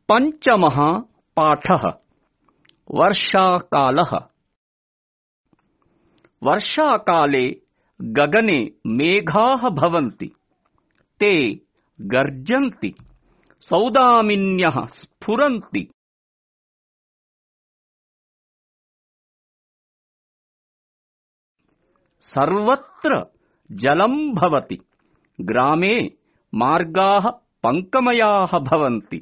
पंचमः पाठः वर्षाकालः। वर्षाकाले गगने मेघाः भवन्ति। ते गर्जन्ति, सौदामिन्यः स्फुरन्ति। सर्वत्र जलं भवति। ग्रामे मार्गाः पङ्कमयाः भवन्ति।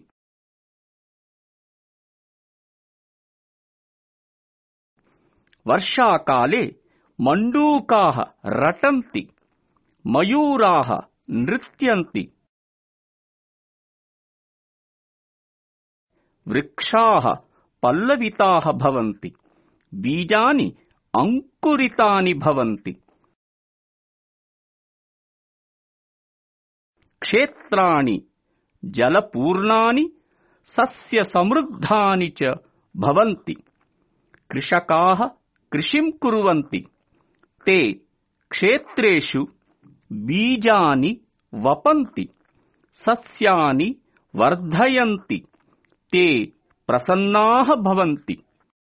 वर्षाकाले मण्डूकाः रटन्ति, मयूराः नृत्यन्ति। वृक्षाः पल्लविताः भवन्ति, बीजानि अंकुरितानि भवन्ति। क्षेत्राणि जलपूर्णानि, सस्यसमृद्धानि च भवन्ति। कृषकाः कृषिं कुर्वन्ति। ते क्षेत्रेषु बीजानि वपन्ति, सस्यानि वर्धयन्ति। ते प्रसन्नाः भवन्ति।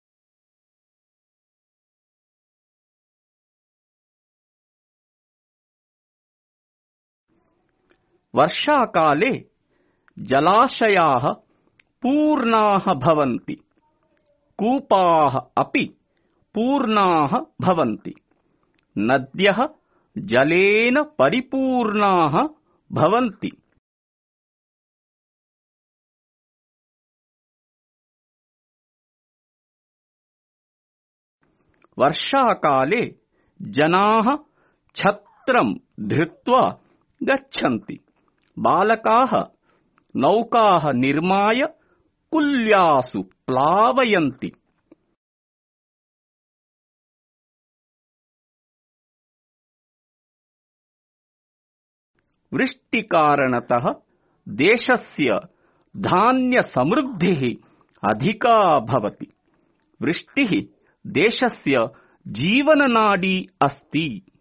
वर्षाकाले जलाशयाः पूर्णाः भवन्ति। कूपाः अपि पूर्णाः भवन्ति। नद्यः जलेन परिपूर्णाः भवन्ति। वर्षाकाले जनाः छत्रं धृत्वा गच्छन्ति। बालकाः नौकाः निर्माय कुल्यासु प्लावयन्ति। वृष्टिकारणतः देशस्य धान्यसमृद्धिः अधिका भवति। वृष्टिः देशस्य जीवननाडी अस्ति।